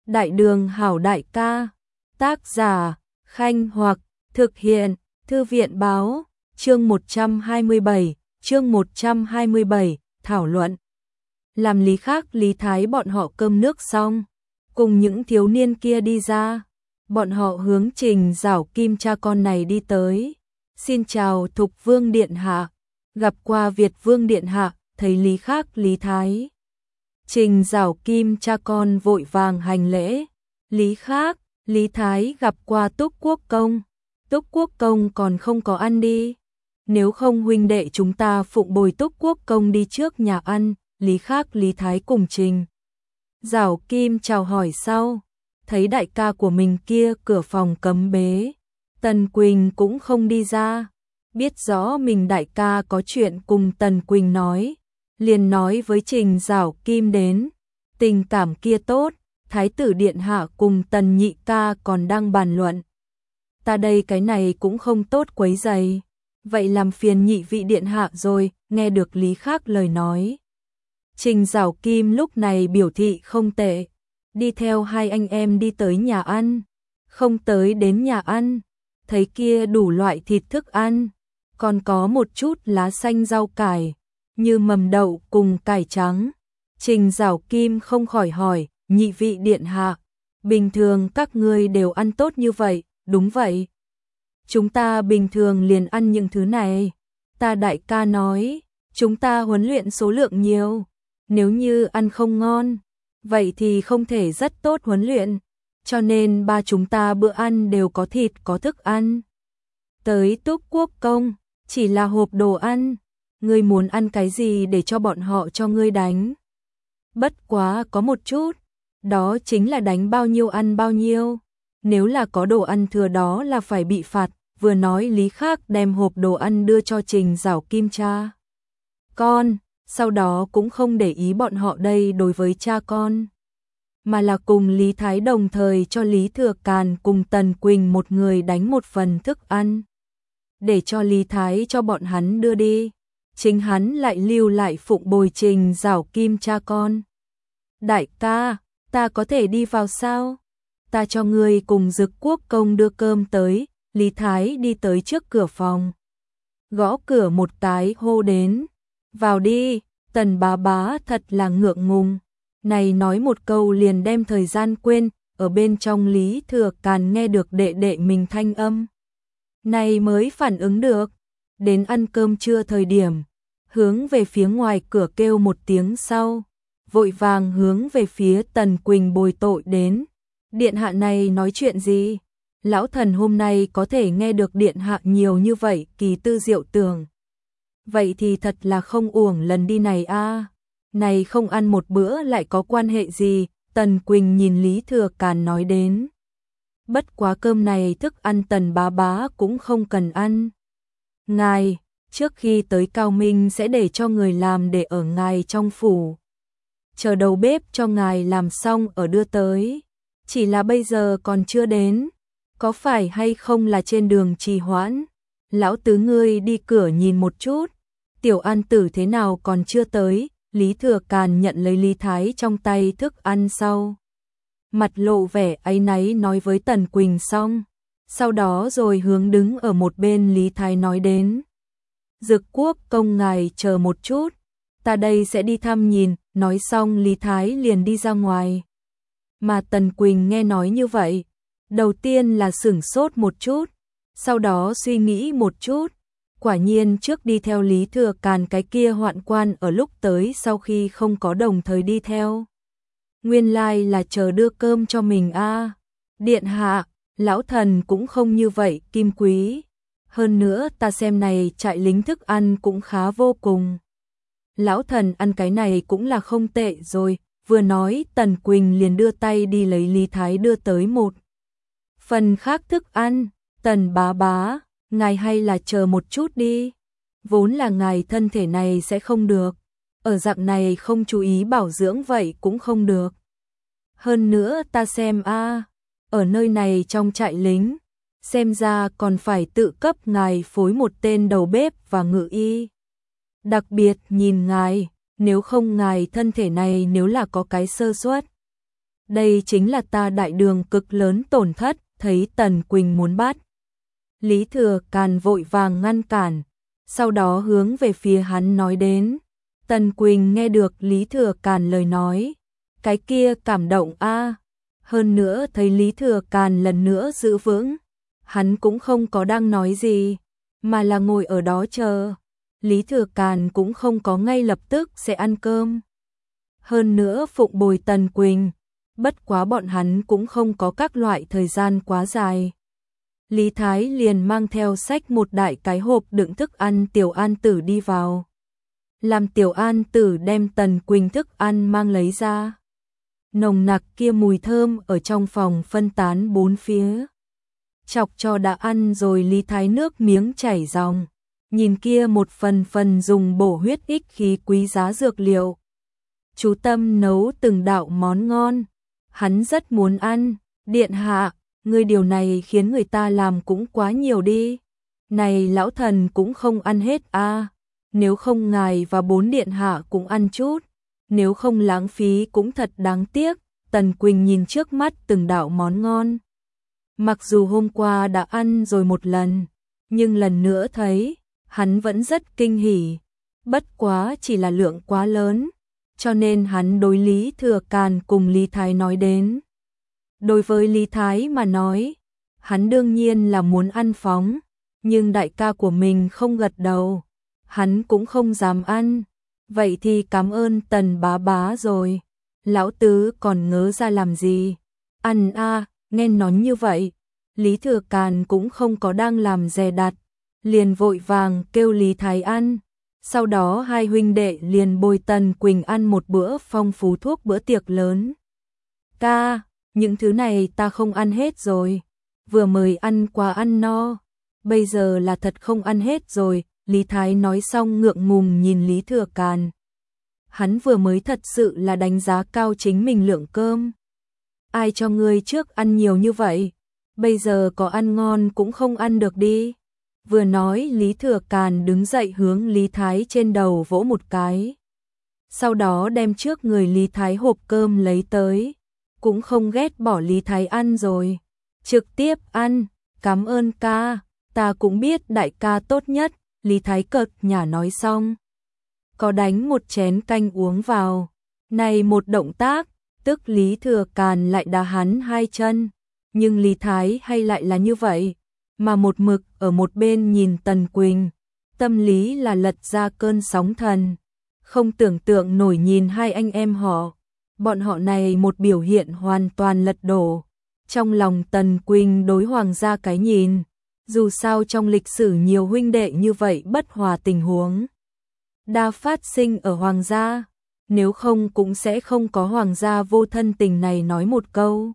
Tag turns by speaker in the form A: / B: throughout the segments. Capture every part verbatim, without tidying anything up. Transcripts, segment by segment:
A: Đại đường hảo đại ca. Tác giả, Khanh Hoặc, thực hiện, Thư viện báo, chương một trăm hai mươi bảy, chương một trăm hai mươi bảy, thảo luận. Làm Lý Khác Lý Thái bọn họ cơm nước xong, cùng những thiếu niên kia đi ra, bọn họ hướng Trình Giảo Kim cha con này đi tới. Xin chào Thục Vương Điện Hạ, gặp qua Việt Vương Điện Hạ, thấy Lý Khác Lý Thái. Trình Giảo Kim cha con vội vàng hành lễ. Lý Khác, Lý Thái gặp qua Túc Quốc Công. Túc Quốc Công còn không có ăn đi. Nếu không huynh đệ chúng ta phụng bồi Túc Quốc Công đi trước nhà ăn. Lý Khác Lý Thái cùng Trình Giảo Kim chào hỏi sau. Thấy đại ca của mình kia cửa phòng cấm bế, Tần Quỳnh cũng không đi ra. Biết rõ mình đại ca có chuyện cùng Tần Quỳnh nói, liền nói với Trình Giảo Kim đến. Tình cảm kia tốt, Thái tử Điện Hạ cùng Tần nhị ca còn đang bàn luận. Ta đây cái này cũng không tốt quấy rầy. Vậy làm phiền nhị vị Điện Hạ rồi. Nghe được Lý Khác lời nói, Trình Giảo Kim lúc này biểu thị không tệ, đi theo hai anh em đi tới nhà ăn. Không tới đến nhà ăn, thấy kia đủ loại thịt thức ăn, còn có một chút lá xanh rau cải, như mầm đậu cùng cải trắng. Trình Giảo Kim không khỏi hỏi, nhị vị Điện Hạ, bình thường các ngươi đều ăn tốt như vậy? Đúng vậy, chúng ta bình thường liền ăn những thứ này. Ta đại ca nói, chúng ta huấn luyện số lượng nhiều, nếu như ăn không ngon, vậy thì không thể rất tốt huấn luyện, cho nên ba chúng ta bữa ăn đều có thịt có thức ăn. Tới Túc Quốc Công, chỉ là hộp đồ ăn, ngươi muốn ăn cái gì để cho bọn họ cho ngươi đánh. Bất quá có một chút, đó chính là đánh bao nhiêu ăn bao nhiêu, nếu là có đồ ăn thừa đó là phải bị phạt. Vừa nói Lý Khác đem hộp đồ ăn đưa cho Trình Giảo Kim cha con, sau đó cũng không để ý bọn họ đây đối với cha con, mà là cùng Lý Thái đồng thời cho Lý Thừa Càn cùng Tần Quỳnh một người đánh một phần thức ăn, để cho Lý Thái cho bọn hắn đưa đi, chính hắn lại lưu lại phụng bồi Trình Giảo Kim cha con. Đại ca, ta có thể đi vào sao? Ta cho ngươi cùng Dực Quốc Công đưa cơm tới. Lý Thái đi tới trước cửa phòng, gõ cửa một cái hô đến, vào đi. Tần bá bá thật là ngượng ngùng, này nói một câu liền đem thời gian quên. Ở bên trong Lý Thừa Càn nghe được đệ đệ mình thanh âm, này mới phản ứng được, đến ăn cơm trưa thời điểm, hướng về phía ngoài cửa kêu một tiếng sau, vội vàng hướng về phía Tần Quỳnh bồi tội đến. Điện hạ này nói chuyện gì? Lão thần hôm nay có thể nghe được Điện hạ nhiều như vậy kỳ tư diệu tưởng, vậy thì thật là không uổng lần đi này a. À. Này không ăn một bữa lại có quan hệ gì? Tần Quỳnh nhìn Lý Thừa Càn nói đến. Bất quá cơm này thức ăn Tần bá bá cũng không cần ăn. Ngài, trước khi tới Cao Minh sẽ để cho người làm để ở ngài trong phủ, chờ đầu bếp cho ngài làm xong ở đưa tới, chỉ là bây giờ còn chưa đến. Có phải hay không là trên đường trì hoãn? Lão tứ ngươi đi cửa nhìn một chút, Tiểu An Tử thế nào còn chưa tới? Lý Thừa Càn nhận lấy Lý Thái trong tay thức ăn sau, mặt lộ vẻ áy náy nói với Tần Quỳnh xong, sau đó rồi hướng đứng ở một bên Lý Thái nói đến. Dực Quốc Công ngài chờ một chút, ta đây sẽ đi thăm nhìn. Nói xong Lý Thái liền đi ra ngoài. Mà Tần Quỳnh nghe nói như vậy, đầu tiên là sửng sốt một chút, sau đó suy nghĩ một chút, quả nhiên trước đi theo Lý Thừa Càn cái kia hoạn quan ở lúc tới sau khi không có đồng thời đi theo. Nguyên lai là chờ đưa cơm cho mình a. À. Điện hạ, lão thần cũng không như vậy kim quý, hơn nữa ta xem này trại lính thức ăn cũng khá vô cùng. Lão thần ăn cái này cũng là không tệ rồi. Vừa nói Tần Quỳnh liền đưa tay đi lấy Lý Thái đưa tới một phần khác thức ăn. Tần bá bá, ngài hay là chờ một chút đi, vốn là ngài thân thể này sẽ không được, ở dạng này không chú ý bảo dưỡng vậy cũng không được. Hơn nữa ta xem a, à, ở nơi này trong trại lính, xem ra còn phải tự cấp ngài phối một tên đầu bếp và ngự y. Đặc biệt nhìn ngài, nếu không ngài thân thể này nếu là có cái sơ suất, đây chính là ta đại đường cực lớn tổn thất, thấy Tần Quỳnh muốn bắt. Lý Thừa Càn vội vàng ngăn cản, sau đó hướng về phía hắn nói đến. Tần Quỳnh nghe được Lý Thừa Càn lời nói, cái kia cảm động a, hơn nữa thấy Lý Thừa Càn lần nữa giữ vững, hắn cũng không có đang nói gì, mà là ngồi ở đó chờ. Lý Thừa Càn cũng không có ngay lập tức sẽ ăn cơm. Hơn nữa phụng bồi Tần Quỳnh, bất quá bọn hắn cũng không có các loại thời gian quá dài. Lý Thái liền mang theo xách một đại cái hộp đựng thức ăn Tiểu An Tử đi vào. Làm Tiểu An Tử đem Tần Quỳnh thức ăn mang lấy ra. Nồng nặc kia mùi thơm ở trong phòng phân tán bốn phía. Chọc cho đã ăn rồi Lý Thái nước miếng chảy ròng. Nhìn kia một phần phần dùng bổ huyết ích khí quý giá dược liệu. Chú tâm nấu từng đạo món ngon. Hắn rất muốn ăn. Điện hạ, ngươi điều này khiến người ta làm cũng quá nhiều đi. Này lão thần cũng không ăn hết a. À. Nếu không ngài và bốn điện hạ cũng ăn chút. Nếu không lãng phí cũng thật đáng tiếc. Tần Quỳnh nhìn trước mắt từng đạo món ngon. Mặc dù hôm qua đã ăn rồi một lần, nhưng lần nữa thấy, hắn vẫn rất kinh hỉ. Bất quá chỉ là lượng quá lớn, cho nên hắn đối Lý Thừa Càn cùng Lý Thái nói đến. Đối với Lý Thái mà nói, hắn đương nhiên là muốn ăn phóng, nhưng đại ca của mình không gật đầu, hắn cũng không dám ăn. Vậy thì cảm ơn Tần bá bá rồi, lão tứ còn ngớ ra làm gì? Ăn a, nghe nói như vậy, Lý Thừa Càn cũng không có đang làm dè đặt, liền vội vàng kêu Lý Thái ăn. Sau đó hai huynh đệ liền bồi Tần Quỳnh ăn một bữa phong phú thuốc bữa tiệc lớn. Ca, những thứ này ta không ăn hết rồi, vừa mới ăn quá ăn no, bây giờ là thật không ăn hết rồi. Lý Thái nói xong ngượng ngùng nhìn Lý Thừa Càn. Hắn vừa mới thật sự là đánh giá cao chính mình lượng cơm. Ai cho ngươi trước ăn nhiều như vậy, bây giờ có ăn ngon cũng không ăn được đi. Vừa nói Lý Thừa Càn đứng dậy hướng Lý Thái trên đầu vỗ một cái. Sau đó đem trước người Lý Thái hộp cơm lấy tới. Cũng không ghét bỏ Lý Thái ăn rồi. Trực tiếp ăn, cảm ơn ca, ta cũng biết đại ca tốt nhất. Lý Thái cợt nhả nói xong, có đánh một chén canh uống vào. Này một động tác, tức Lý Thừa Càn lại đá hắn hai chân. Nhưng Lý Thái hay lại là như vậy, mà một mực ở một bên nhìn Tần Quỳnh, tâm lý là lật ra cơn sóng thần. Không tưởng tượng nổi nhìn hai anh em họ, bọn họ này một biểu hiện hoàn toàn lật đổ. Trong lòng Tần Quỳnh đối hoàng gia cái nhìn, dù sao trong lịch sử nhiều huynh đệ như vậy bất hòa tình huống đa phát sinh ở hoàng gia, nếu không cũng sẽ không có hoàng gia vô thân tình này nói một câu.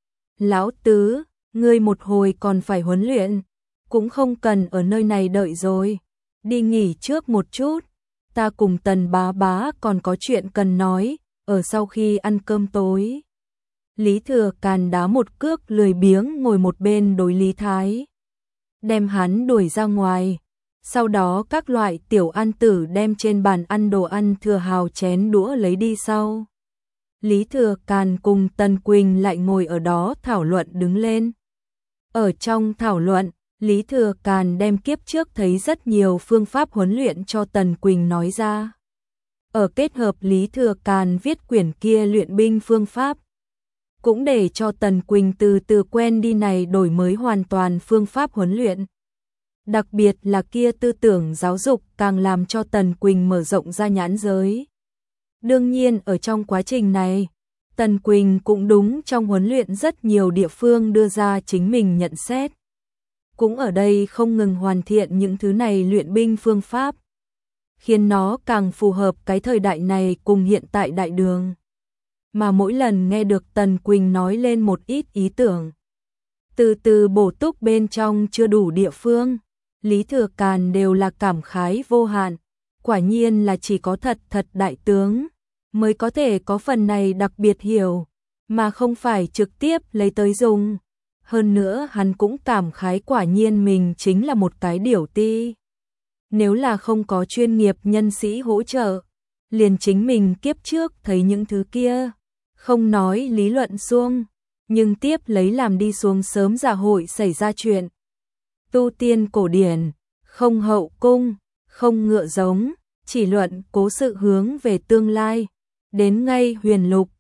A: Lão tứ, ngươi một hồi còn phải huấn luyện, cũng không cần ở nơi này đợi rồi, đi nghỉ trước một chút, ta cùng Tần bá bá còn có chuyện cần nói, ở sau khi ăn cơm tối. Lý Thừa Càn đá một cước lười biếng ngồi một bên đối Lý Thái, đem hắn đuổi ra ngoài. Sau đó các loại Tiểu An Tử đem trên bàn ăn đồ ăn thừa hào chén đũa lấy đi sau. Lý Thừa Càn cùng Tần Quỳnh lại ngồi ở đó thảo luận đứng lên. Ở trong thảo luận, Lý Thừa Càn đem kiếp trước thấy rất nhiều phương pháp huấn luyện cho Tần Quỳnh nói ra. Ở kết hợp Lý Thừa Càn viết quyển kia luyện binh phương pháp, cũng để cho Tần Quỳnh từ từ quen đi này đổi mới hoàn toàn phương pháp huấn luyện. Đặc biệt là kia tư tưởng giáo dục càng làm cho Tần Quỳnh mở rộng ra nhãn giới. Đương nhiên ở trong quá trình này, Tần Quỳnh cũng đúng trong huấn luyện rất nhiều địa phương đưa ra chính mình nhận xét. Cũng ở đây không ngừng hoàn thiện những thứ này luyện binh phương pháp, khiến nó càng phù hợp cái thời đại này cùng hiện tại đại đường. Mà mỗi lần nghe được Tần Quỳnh nói lên một ít ý tưởng, từ từ bổ túc bên trong chưa đủ địa phương, Lý Thừa Càn đều là cảm khái vô hạn. Quả nhiên là chỉ có thật thật đại tướng mới có thể có phần này đặc biệt hiểu, mà không phải trực tiếp lấy tới dùng. Hơn nữa hắn cũng cảm khái quả nhiên mình chính là một cái điểu ti. Nếu là không có chuyên nghiệp nhân sĩ hỗ trợ, liền chính mình kiếp trước thấy những thứ kia, không nói lý luận suông, nhưng tiếp lấy làm đi xuống sớm dạ hội xảy ra chuyện. Tu tiên cổ điển, không hậu cung, không ngựa giống, chỉ luận cố sự hướng về tương lai. Đến ngay huyền lục,